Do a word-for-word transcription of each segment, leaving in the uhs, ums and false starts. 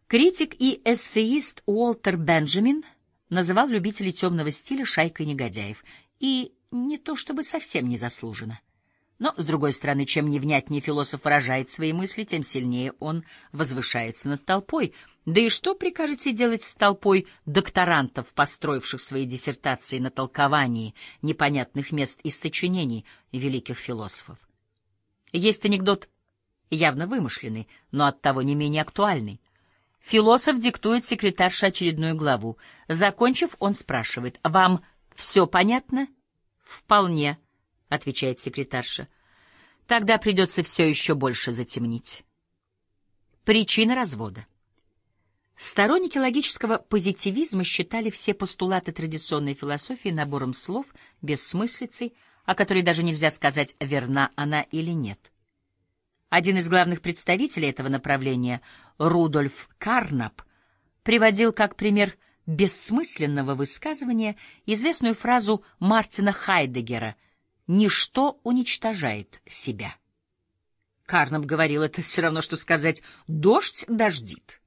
Критик и эссеист Уолтер Бенджамин называл любителей темного стиля шайкой негодяев, и не то чтобы совсем незаслуженно. Но, с другой стороны, чем невнятнее философ выражает свои мысли, тем сильнее он возвышается над толпой. Да и что прикажете делать с толпой докторантов, построивших свои диссертации на толковании непонятных мест из сочинений великих философов? Есть анекдот, явно вымышленный, но оттого не менее актуальный. Философ диктует секретарше очередную главу. Закончив, он спрашивает: «Вам все понятно?» «Вполне», — отвечает секретарша. «Тогда придется все еще больше затемнить». Причина развода. Сторонники логического позитивизма считали все постулаты традиционной философии набором слов, бессмыслицей, о которой даже нельзя сказать, верна она или нет. Один из главных представителей этого направления, Рудольф Карнап, приводил как пример бессмысленного высказывания известную фразу Мартина Хайдеггера «Ничто уничтожает себя». Карнап говорил, это все равно, что сказать «дождь дождит».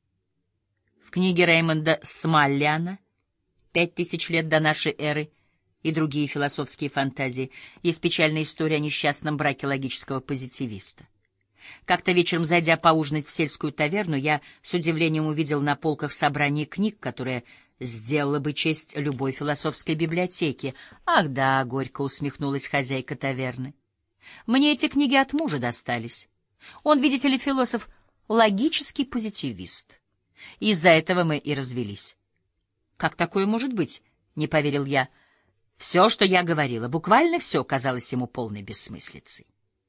В книге Реймонда Смаллиана «Пять тысяч лет до нашей эры» и другие философские фантазии есть печальная история о несчастном браке логического позитивиста. Как-то вечером, зайдя поужинать в сельскую таверну, я с удивлением увидел на полках собрание книг, которое сделало бы честь любой философской библиотеке. «Ах да», — горько усмехнулась хозяйка таверны, — «мне эти книги от мужа достались. Он, видите ли, философ, логический позитивист. Из-за этого мы и развелись». «Как такое может быть?» — не поверил я. Все, что я говорила, буквально все, казалось ему полной бессмыслицей.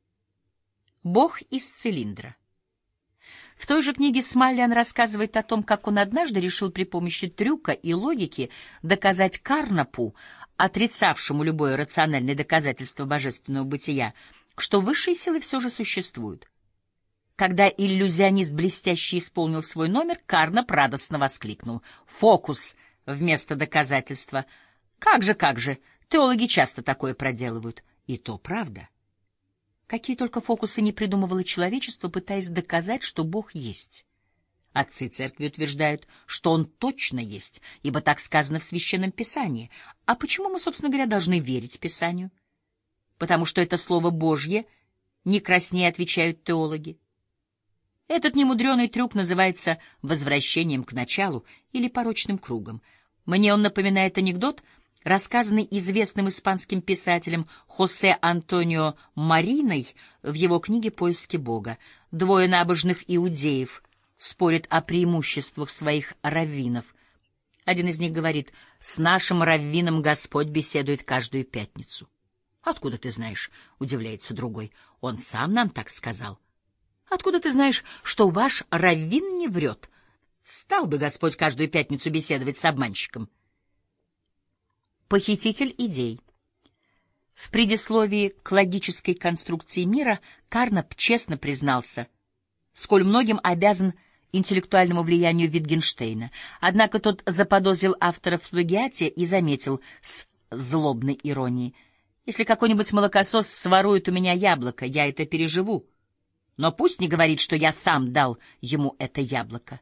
Бог из цилиндра. В той же книге Смаллиан рассказывает о том, как он однажды решил при помощи трюка и логики доказать Карнапу, отрицавшему любое рациональное доказательство божественного бытия, что высшие силы все же существуют. Когда иллюзионист блестяще исполнил свой номер, Карнап радостно воскликнул: «Фокус вместо доказательства! Как же, как же! Теологи часто такое проделывают. И то правда. Какие только фокусы не придумывало человечество, пытаясь доказать, что Бог есть. Отцы церкви утверждают, что Он точно есть, ибо так сказано в Священном Писании. А почему мы, собственно говоря, должны верить Писанию? Потому что это Слово Божье, не краснее отвечают теологи. Этот немудреный трюк называется возвращением к началу или порочным кругом. Мне он напоминает анекдот, рассказанный известным испанским писателем Хосе Антонио Мариной в его книге «Поиски Бога». Двое набожных иудеев спорят о преимуществах своих раввинов. Один из них говорит: «С нашим раввином Господь беседует каждую пятницу». «Откуда ты знаешь?» — удивляется другой. «Он сам нам так сказал». «Откуда ты знаешь, что ваш раввин не врет? Стал бы Господь каждую пятницу беседовать с обманщиком». Похититель идей. В предисловии к логической конструкции мира Карнап честно признался, сколь многим обязан интеллектуальному влиянию Витгенштейна. Однако тот заподозрил автора в плагиате и заметил с злобной иронией: «Если какой-нибудь молокосос сворует у меня яблоко, я это переживу. Но пусть не говорит, что я сам дал ему это яблоко».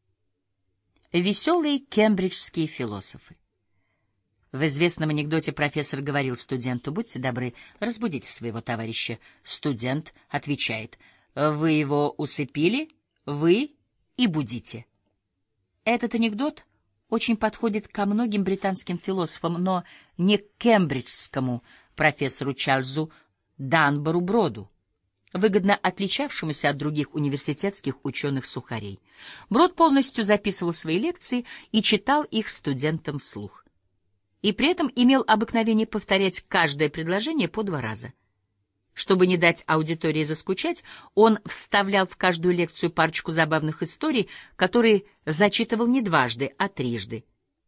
Веселые кембриджские философы. В известном анекдоте профессор говорил студенту: «Будьте добры, разбудите своего товарища». Студент отвечает: «Вы его усыпили, вы и будите». Этот анекдот очень подходит ко многим британским философам, но не к кембриджскому профессору Чарльзу Данбору Броду, выгодно отличавшемуся от других университетских ученых-сухарей. Брод полностью записывал свои лекции и читал их студентам вслух. И при этом имел обыкновение повторять каждое предложение по два раза. Чтобы не дать аудитории заскучать, он вставлял в каждую лекцию парочку забавных историй, которые зачитывал не дважды, а трижды.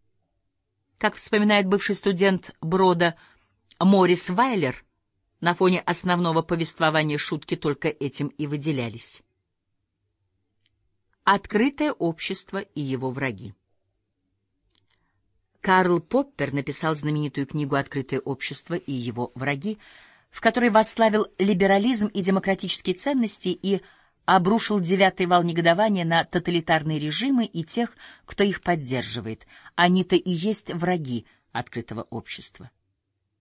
Как вспоминает бывший студент Брода Морис Вайлер, на фоне основного повествования шутки только этим и выделялись. Открытое общество и его враги. Карл Поппер написал знаменитую книгу «Открытое общество и его враги», в которой восславил либерализм и демократические ценности и обрушил девятый вал негодования на тоталитарные режимы и тех, кто их поддерживает. Они-то и есть враги открытого общества.